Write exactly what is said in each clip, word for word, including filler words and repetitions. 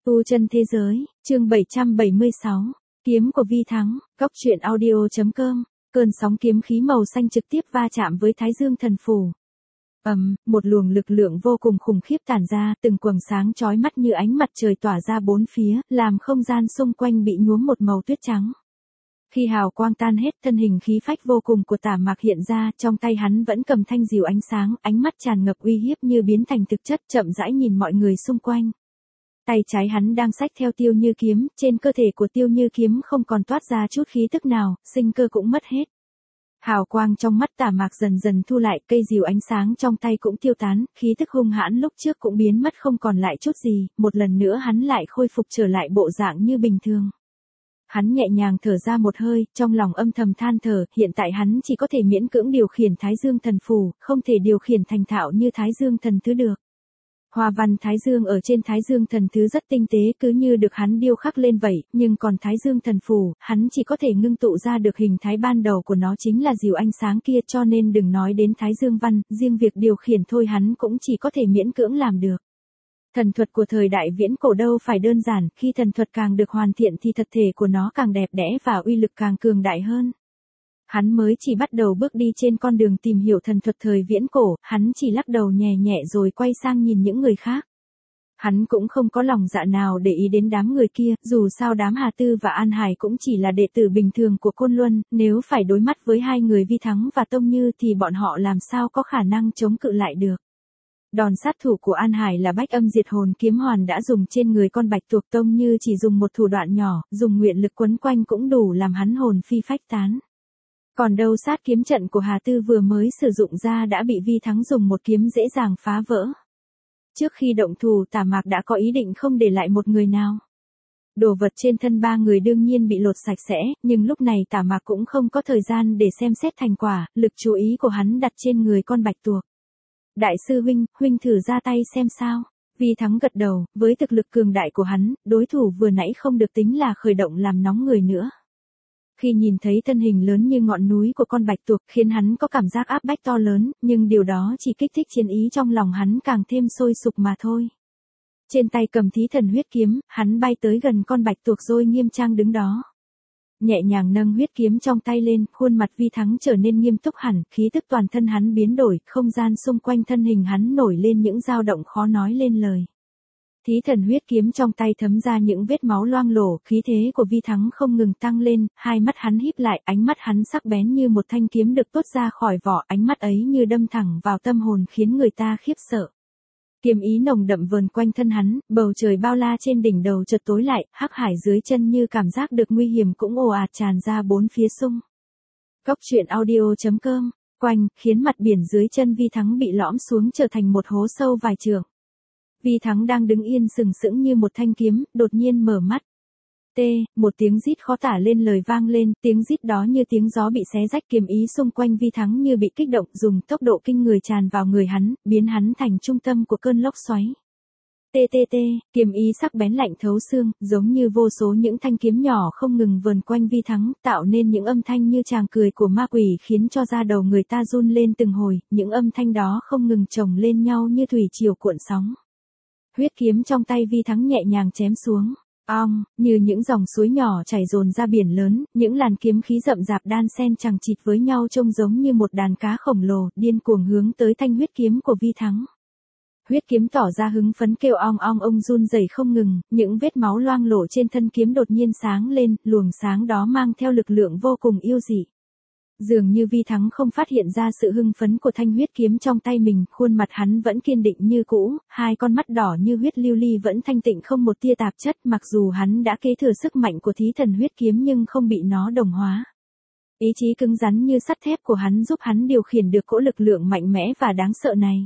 Tu chân thế giới, chương bảy trăm bảy mươi sáu, kiếm của Vi Thắng, góc truyện audio.com, cơn sóng kiếm khí màu xanh trực tiếp va chạm với Thái Dương thần phù. Ầm, um, một luồng lực lượng vô cùng khủng khiếp tản ra, từng quầng sáng chói mắt như ánh mặt trời tỏa ra bốn phía, làm không gian xung quanh bị nhuốm một màu tuyết trắng. Khi hào quang tan hết, thân hình khí phách vô cùng của Tả Mạc hiện ra, trong tay hắn vẫn cầm thanh diều ánh sáng, ánh mắt tràn ngập uy hiếp như biến thành thực chất, chậm rãi nhìn mọi người xung quanh. Tay trái hắn đang xách theo Tiêu Như kiếm, trên cơ thể của Tiêu Như kiếm không còn toát ra chút khí tức nào, sinh cơ cũng mất hết. Hào quang trong mắt Tả Mạc dần dần thu lại, cây diều ánh sáng trong tay cũng tiêu tán, khí tức hung hãn lúc trước cũng biến mất không còn lại chút gì, một lần nữa hắn lại khôi phục trở lại bộ dạng như bình thường. Hắn nhẹ nhàng thở ra một hơi, trong lòng âm thầm than thở, hiện tại hắn chỉ có thể miễn cưỡng điều khiển Thái Dương thần phù, không thể điều khiển thành thạo như Thái Dương thần thứ được. Hoa văn Thái Dương ở trên Thái Dương thần thứ rất tinh tế, cứ như được hắn điêu khắc lên vậy, nhưng còn Thái Dương thần phù, hắn chỉ có thể ngưng tụ ra được hình thái ban đầu của nó chính là diều ánh sáng kia, cho nên đừng nói đến Thái Dương văn, riêng việc điều khiển thôi hắn cũng chỉ có thể miễn cưỡng làm được. Thần thuật của thời đại viễn cổ đâu phải đơn giản, khi thần thuật càng được hoàn thiện thì thật thể của nó càng đẹp đẽ và uy lực càng cường đại hơn. Hắn mới chỉ bắt đầu bước đi trên con đường tìm hiểu thần thuật thời viễn cổ, hắn chỉ lắc đầu nhẹ nhẹ rồi quay sang nhìn những người khác. Hắn cũng không có lòng dạ nào để ý đến đám người kia, dù sao đám Hà Tư và An Hải cũng chỉ là đệ tử bình thường của Côn Luân, nếu phải đối mắt với hai người Vi Thắng và Tông Như thì bọn họ làm sao có khả năng chống cự lại được. Đòn sát thủ của An Hải là Bách Âm Diệt Hồn kiếm hoàn đã dùng trên người con bạch tuộc, Tông Như chỉ dùng một thủ đoạn nhỏ, dùng nguyện lực quấn quanh cũng đủ làm hắn hồn phi phách tán. Còn đâu sát kiếm trận của Hà Tư vừa mới sử dụng ra đã bị Vi Thắng dùng một kiếm dễ dàng phá vỡ. Trước khi động thủ, Tả Mạc đã có ý định không để lại một người nào. Đồ vật trên thân ba người đương nhiên bị lột sạch sẽ, nhưng lúc này Tả Mạc cũng không có thời gian để xem xét thành quả, lực chú ý của hắn đặt trên người con bạch tuộc. Đại sư huynh, huynh thử ra tay xem sao. Vi Thắng gật đầu, với thực lực cường đại của hắn, đối thủ vừa nãy không được tính là khởi động làm nóng người nữa. Khi nhìn thấy thân hình lớn như ngọn núi của con bạch tuộc khiến hắn có cảm giác áp bách to lớn, nhưng điều đó chỉ kích thích chiến ý trong lòng hắn càng thêm sôi sục mà thôi. Trên tay cầm Thí Thần huyết kiếm, hắn bay tới gần con bạch tuộc rồi nghiêm trang đứng đó. Nhẹ nhàng nâng huyết kiếm trong tay lên, khuôn mặt Vi Thắng trở nên nghiêm túc hẳn, khí tức toàn thân hắn biến đổi, không gian xung quanh thân hình hắn nổi lên những dao động khó nói lên lời. Thí Thần huyết kiếm trong tay thấm ra những vết máu loang lổ, khí thế của Vi Thắng không ngừng tăng lên, hai mắt hắn híp lại, ánh mắt hắn sắc bén như một thanh kiếm được tuốt ra khỏi vỏ, ánh mắt ấy như đâm thẳng vào tâm hồn khiến người ta khiếp sợ. Kiếm ý nồng đậm vờn quanh thân hắn, bầu trời bao la trên đỉnh đầu chợt tối lại, hắc hải dưới chân như cảm giác được nguy hiểm cũng ồ ạt tràn ra bốn phía xung. Góc truyện audio.com, quanh, khiến mặt biển dưới chân Vi Thắng bị lõm xuống trở thành một hố sâu vài trượng. Vi Thắng đang đứng yên sừng sững như một thanh kiếm, đột nhiên mở mắt. T, một tiếng rít khó tả lên lời vang lên, tiếng rít đó như tiếng gió bị xé rách, kiếm ý xung quanh Vi Thắng như bị kích động, dùng tốc độ kinh người tràn vào người hắn, biến hắn thành trung tâm của cơn lốc xoáy. T T T, kiếm ý sắc bén lạnh thấu xương, giống như vô số những thanh kiếm nhỏ không ngừng vờn quanh Vi Thắng, tạo nên những âm thanh như tràng cười của ma quỷ khiến cho da đầu người ta run lên từng hồi, những âm thanh đó không ngừng chồng lên nhau như thủy triều cuộn sóng. Huyết kiếm trong tay Vi Thắng nhẹ nhàng chém xuống. Ong, như những dòng suối nhỏ chảy dồn ra biển lớn, những làn kiếm khí rậm rạp đan xen chằng chịt với nhau trông giống như một đàn cá khổng lồ, điên cuồng hướng tới thanh huyết kiếm của Vi Thắng. Huyết kiếm tỏ ra hứng phấn kêu ong ong, ông run rẩy không ngừng, những vết máu loang lổ trên thân kiếm đột nhiên sáng lên, luồng sáng đó mang theo lực lượng vô cùng yêu dị. Dường như Vi Thắng không phát hiện ra sự hưng phấn của thanh huyết kiếm trong tay mình, khuôn mặt hắn vẫn kiên định như cũ, hai con mắt đỏ như huyết lưu ly vẫn thanh tịnh không một tia tạp chất, mặc dù hắn đã kế thừa sức mạnh của Thí Thần huyết kiếm nhưng không bị nó đồng hóa. Ý chí cứng rắn như sắt thép của hắn giúp hắn điều khiển được cỗ lực lượng mạnh mẽ và đáng sợ này.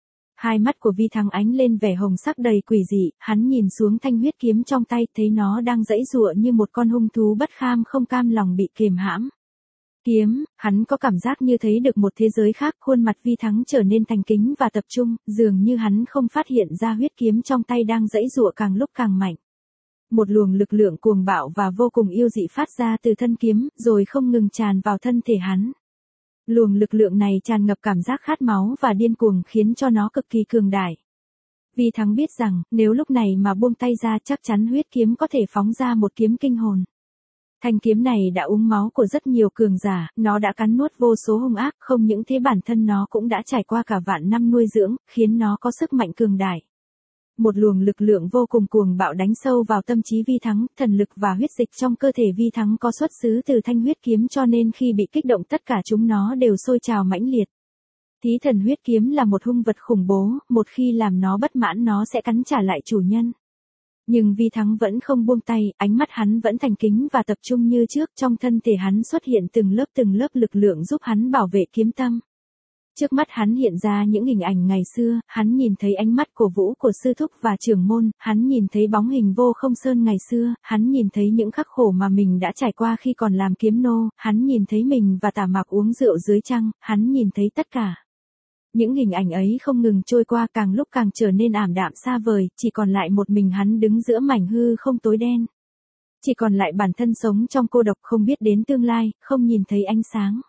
Hai mắt của Vi Thắng ánh lên vẻ hồng sắc đầy quỷ dị, hắn nhìn xuống thanh huyết kiếm trong tay, thấy nó đang giãy giụa như một con hung thú bất kham không cam lòng bị kiềm hãm. Kiếm, hắn có cảm giác như thấy được một thế giới khác, khuôn mặt Vi Thắng trở nên thành kính và tập trung, dường như hắn không phát hiện ra huyết kiếm trong tay đang giãy giụa càng lúc càng mạnh. Một luồng lực lượng cuồng bạo và vô cùng yêu dị phát ra từ thân kiếm, rồi không ngừng tràn vào thân thể hắn. Luồng lực lượng này tràn ngập cảm giác khát máu và điên cuồng khiến cho nó cực kỳ cường đại. Vi Thắng biết rằng, nếu lúc này mà buông tay ra chắc chắn huyết kiếm có thể phóng ra một kiếm kinh hồn. Thanh kiếm này đã uống máu của rất nhiều cường giả, nó đã cắn nuốt vô số hung ác, không những thế bản thân nó cũng đã trải qua cả vạn năm nuôi dưỡng, khiến nó có sức mạnh cường đại. Một luồng lực lượng vô cùng cuồng bạo đánh sâu vào tâm trí Vi Thắng, thần lực và huyết dịch trong cơ thể Vi Thắng có xuất xứ từ thanh huyết kiếm cho nên khi bị kích động tất cả chúng nó đều sôi trào mãnh liệt. Thí thần huyết kiếm là một hung vật khủng bố, một khi làm nó bất mãn nó sẽ cắn trả lại chủ nhân. Nhưng Vi Thắng vẫn không buông tay, ánh mắt hắn vẫn thành kính và tập trung như trước, trong thân thể hắn xuất hiện từng lớp từng lớp lực lượng giúp hắn bảo vệ kiếm tâm. Trước mắt hắn hiện ra những hình ảnh ngày xưa, hắn nhìn thấy ánh mắt cổ vũ của sư thúc và trưởng môn, hắn nhìn thấy bóng hình Vô Không Sơn ngày xưa, hắn nhìn thấy những khắc khổ mà mình đã trải qua khi còn làm kiếm nô, hắn nhìn thấy mình và Tả Mạc uống rượu dưới trăng, hắn nhìn thấy tất cả. Những hình ảnh ấy không ngừng trôi qua càng lúc càng trở nên ảm đạm xa vời, chỉ còn lại một mình hắn đứng giữa mảnh hư không tối đen. Chỉ còn lại bản thân sống trong cô độc không biết đến tương lai, không nhìn thấy ánh sáng.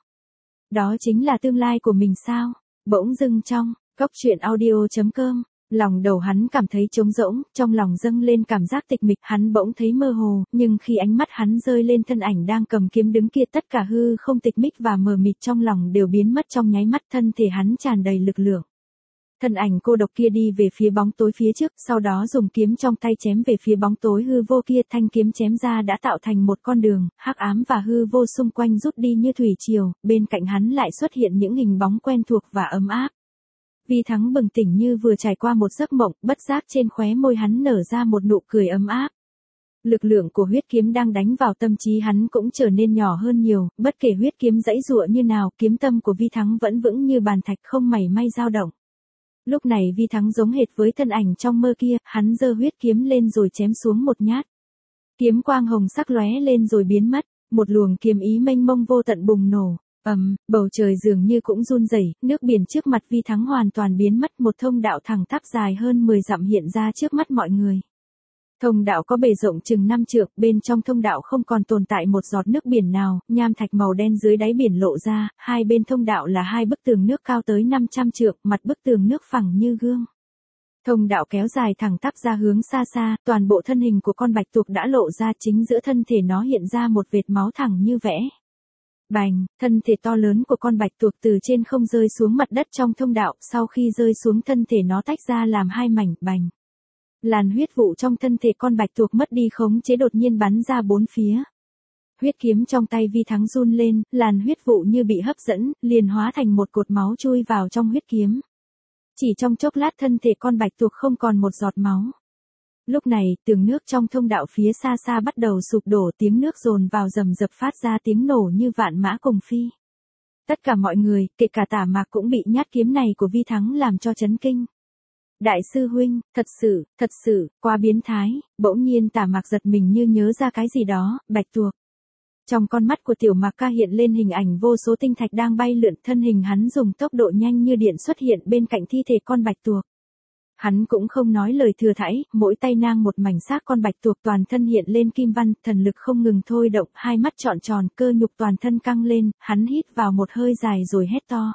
Đó chính là tương lai của mình sao? Bỗng dưng trong, góc truyện audio chấm com, lòng đầu hắn cảm thấy trống rỗng, trong lòng dâng lên cảm giác tịch mịch, hắn bỗng thấy mơ hồ, nhưng khi ánh mắt hắn rơi lên thân ảnh đang cầm kiếm đứng kia tất cả hư không tịch mịch và mờ mịt trong lòng đều biến mất trong nháy mắt, thân thể hắn tràn đầy lực lượng. Thân ảnh cô độc kia đi về phía bóng tối phía trước, sau đó dùng kiếm trong tay chém về phía bóng tối hư vô kia, thanh kiếm chém ra đã tạo thành một con đường, hắc ám và hư vô xung quanh rút đi như thủy triều, bên cạnh hắn lại xuất hiện những hình bóng quen thuộc và ấm áp. Vi Thắng bừng tỉnh như vừa trải qua một giấc mộng, bất giác trên khóe môi hắn nở ra một nụ cười ấm áp. Lực lượng của huyết kiếm đang đánh vào tâm trí hắn cũng trở nên nhỏ hơn nhiều, bất kể huyết kiếm giãy giụa như nào, kiếm tâm của Vi Thắng vẫn vững như bàn thạch không mảy may dao động. Lúc này Vi Thắng giống hệt với thân ảnh trong mơ kia, hắn giơ huyết kiếm lên rồi chém xuống một nhát. Kiếm quang hồng sắc lóe lên rồi biến mất, một luồng kiếm ý mênh mông vô tận bùng nổ. Ầm, um, bầu trời dường như cũng run rẩy, nước biển trước mặt Vi Thắng hoàn toàn biến mất, một thông đạo thẳng tắp dài hơn mười dặm hiện ra trước mắt mọi người. Thông đạo có bề rộng chừng năm trượng, bên trong thông đạo không còn tồn tại một giọt nước biển nào, nham thạch màu đen dưới đáy biển lộ ra, hai bên thông đạo là hai bức tường nước cao tới năm trăm trượng, mặt bức tường nước phẳng như gương. Thông đạo kéo dài thẳng tắp ra hướng xa xa, toàn bộ thân hình của con bạch tuộc đã lộ ra, chính giữa thân thể nó hiện ra một vệt máu thẳng như vẽ. Bành, thân thể to lớn của con bạch tuộc từ trên không rơi xuống mặt đất trong thông đạo, sau khi rơi xuống thân thể nó tách ra làm hai mảnh, bành. Làn huyết vụ trong thân thể con bạch tuộc mất đi khống chế đột nhiên bắn ra bốn phía. Huyết kiếm trong tay Vi Thắng run lên, làn huyết vụ như bị hấp dẫn, liền hóa thành một cột máu chui vào trong huyết kiếm. Chỉ trong chốc lát thân thể con bạch tuộc không còn một giọt máu. Lúc này, tường nước trong thông đạo phía xa xa bắt đầu sụp đổ, tiếng nước dồn vào rầm rập phát ra tiếng nổ như vạn mã cùng phi. Tất cả mọi người, kể cả Tả Mạc cũng bị nhát kiếm này của Vi Thắng làm cho chấn kinh. Đại sư huynh, thật sự, thật sự, quá biến thái, bỗng nhiên Tả Mạc giật mình như nhớ ra cái gì đó, bạch tuộc. Trong con mắt của Tiểu Mạc Ca hiện lên hình ảnh vô số tinh thạch đang bay lượn, thân hình hắn dùng tốc độ nhanh như điện xuất hiện bên cạnh thi thể con bạch tuộc. Hắn cũng không nói lời thừa thãi, mỗi tay nang một mảnh xác con bạch tuộc, toàn thân hiện lên kim văn, thần lực không ngừng thôi động, hai mắt trọn tròn, cơ nhục toàn thân căng lên, hắn hít vào một hơi dài rồi hét to.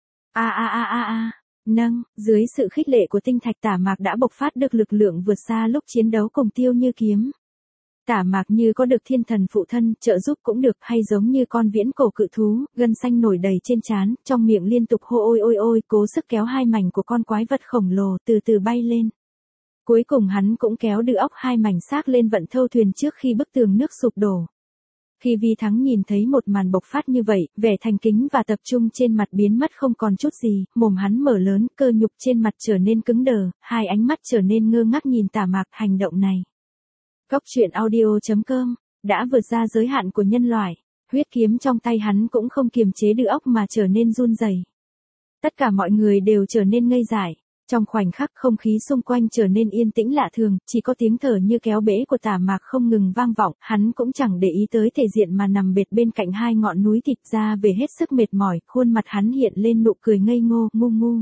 A a a a a, nâng, dưới sự khích lệ của tinh thạch Tả Mạc đã bộc phát được lực lượng vượt xa lúc chiến đấu cùng Tiêu Như Kiếm. Tả Mạc như có được thiên thần phụ thân, trợ giúp cũng được, hay giống như con viễn cổ cự thú, gân xanh nổi đầy trên trán, trong miệng liên tục hô ôi ôi ôi, cố sức kéo hai mảnh của con quái vật khổng lồ từ từ bay lên. Cuối cùng hắn cũng kéo được óc hai mảnh xác lên vận thâu thuyền trước khi bức tường nước sụp đổ. Khi Vi Thắng nhìn thấy một màn bộc phát như vậy, vẻ thành kính và tập trung trên mặt biến mất không còn chút gì, mồm hắn mở lớn, cơ nhục trên mặt trở nên cứng đờ, hai ánh mắt trở nên ngơ ngác nhìn Tả Mạc. Hành động này, góc truyện audio chấm com, đã vượt ra giới hạn của nhân loại. Huyết kiếm trong tay hắn cũng không kiềm chế được óc mà trở nên run rẩy. Tất cả mọi người đều trở nên ngây dại. Trong khoảnh khắc không khí xung quanh trở nên yên tĩnh lạ thường, chỉ có tiếng thở như kéo bể của Tả Mạc không ngừng vang vọng, hắn cũng chẳng để ý tới thể diện mà nằm bệt bên cạnh hai ngọn núi thịt ra về hết sức mệt mỏi, khuôn mặt hắn hiện lên nụ cười ngây ngô, ngu ngu.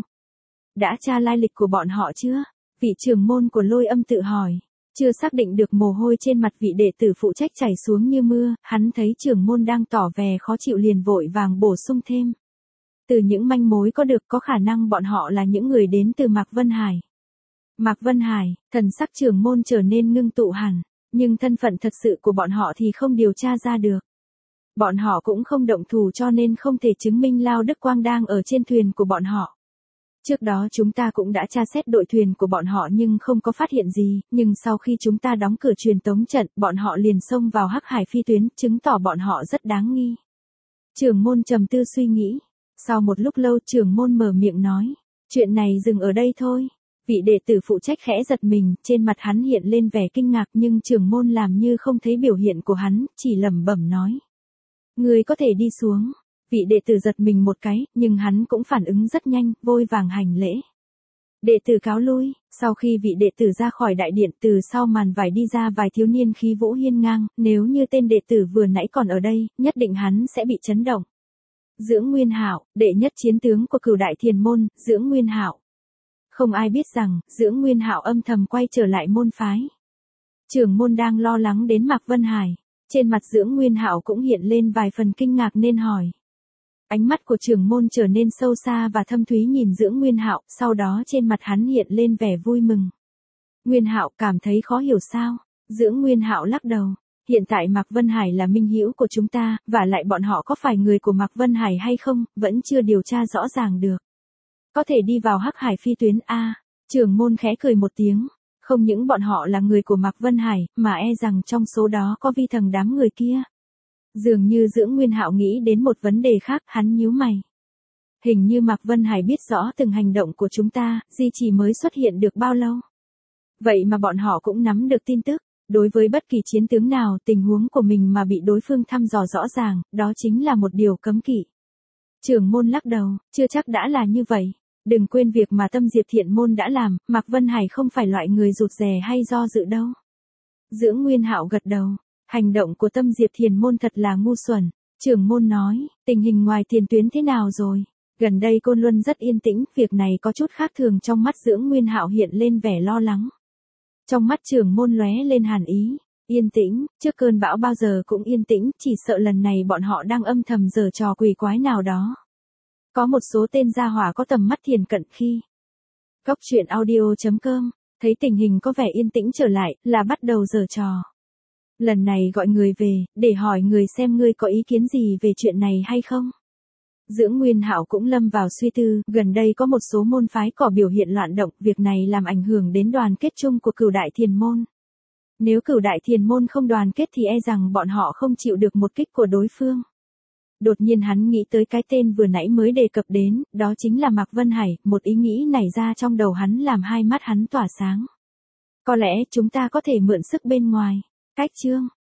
Đã tra lai lịch của bọn họ chưa? Vị trưởng môn của Lôi Âm tự hỏi. Chưa xác định được, mồ hôi trên mặt vị đệ tử phụ trách chảy xuống như mưa, hắn thấy trưởng môn đang tỏ vẻ khó chịu liền vội vàng bổ sung thêm. Từ những manh mối có được có khả năng bọn họ là những người đến từ Mạc Vân Hải. Mạc Vân Hải, thần sắc trưởng môn trở nên ngưng tụ hẳn, nhưng thân phận thật sự của bọn họ thì không điều tra ra được. Bọn họ cũng không động thủ cho nên không thể chứng minh Lao Đức Quang đang ở trên thuyền của bọn họ. Trước đó chúng ta cũng đã tra xét đội thuyền của bọn họ nhưng không có phát hiện gì, nhưng sau khi chúng ta đóng cửa truyền tống trận, bọn họ liền xông vào Hắc Hải phi tuyến, chứng tỏ bọn họ rất đáng nghi. Trưởng môn trầm tư suy nghĩ. Sau một lúc lâu trưởng môn mở miệng nói, chuyện này dừng ở đây thôi. Vị đệ tử phụ trách khẽ giật mình, trên mặt hắn hiện lên vẻ kinh ngạc nhưng trưởng môn làm như không thấy biểu hiện của hắn, chỉ lẩm bẩm nói. Người có thể đi xuống. Vị đệ tử giật mình một cái, nhưng hắn cũng phản ứng rất nhanh, vội vàng hành lễ. Đệ tử cáo lui, sau khi vị đệ tử ra khỏi đại điện, từ sau màn vải đi ra vài thiếu niên khí vũ hiên ngang, nếu như tên đệ tử vừa nãy còn ở đây, nhất định hắn sẽ bị chấn động. Dưỡng Nguyên Hạo, đệ nhất chiến tướng của Cửu Đại Thiền môn, Dưỡng Nguyên Hạo. Không ai biết rằng, Dưỡng Nguyên Hạo âm thầm quay trở lại môn phái. Trưởng môn đang lo lắng đến Mạc Vân Hải, trên mặt Dưỡng Nguyên Hạo cũng hiện lên vài phần kinh ngạc nên hỏi. Ánh mắt của trưởng môn trở nên sâu xa và thâm thúy nhìn Dưỡng Nguyên Hạo, sau đó trên mặt hắn hiện lên vẻ vui mừng. Nguyên Hạo cảm thấy khó hiểu sao? Dưỡng Nguyên Hạo lắc đầu. Hiện tại Mạc Vân Hải là minh hữu của chúng ta, và lại bọn họ có phải người của Mạc Vân Hải hay không, vẫn chưa điều tra rõ ràng được. Có thể đi vào Hắc Hải phi tuyến A. Trưởng môn khẽ cười một tiếng. Không những bọn họ là người của Mạc Vân Hải, mà e rằng trong số đó có vi thần đám người kia. Dường như Dưỡng Nguyên Hạo nghĩ đến một vấn đề khác, hắn nhíu mày. Hình như Mạc Vân Hải biết rõ từng hành động của chúng ta, Di chỉ mới xuất hiện được bao lâu. Vậy mà bọn họ cũng nắm được tin tức. Đối với bất kỳ chiến tướng nào, tình huống của mình mà bị đối phương thăm dò rõ ràng, đó chính là một điều cấm kỵ. Trưởng môn lắc đầu, chưa chắc đã là như vậy. Đừng quên việc mà Tâm Diệp Thiện môn đã làm, Mạc Vân Hải không phải loại người rụt rè hay do dự đâu. Dưỡng Nguyên Hạo gật đầu, hành động của Tâm Diệp Thiện môn thật là ngu xuẩn. Trưởng môn nói, tình hình ngoài tiền tuyến thế nào rồi? Gần đây Côn Luân rất yên tĩnh, việc này có chút khác thường. Trong mắt Dưỡng Nguyên Hạo hiện lên vẻ lo lắng. Trong mắt trưởng môn lóe lên hàn ý, yên tĩnh, trước cơn bão bao giờ cũng yên tĩnh, chỉ sợ lần này bọn họ đang âm thầm giở trò quỷ quái nào đó. Có một số tên gia hỏa có tầm mắt thiền cận khi. Góc truyện audio chấm com, thấy tình hình có vẻ yên tĩnh trở lại, là bắt đầu giở trò. Lần này gọi người về, để hỏi người xem ngươi có ý kiến gì về chuyện này hay không. Dưỡng Nguyên Hạo cũng lâm vào suy tư, gần đây có một số môn phái có biểu hiện loạn động, việc này làm ảnh hưởng đến đoàn kết chung của Cửu Đại Thiền môn. Nếu Cửu Đại Thiền môn không đoàn kết thì e rằng bọn họ không chịu được một kích của đối phương. Đột nhiên hắn nghĩ tới cái tên vừa nãy mới đề cập đến, đó chính là Mạc Vân Hải, một ý nghĩ nảy ra trong đầu hắn làm hai mắt hắn tỏa sáng. Có lẽ chúng ta có thể mượn sức bên ngoài. Cách chương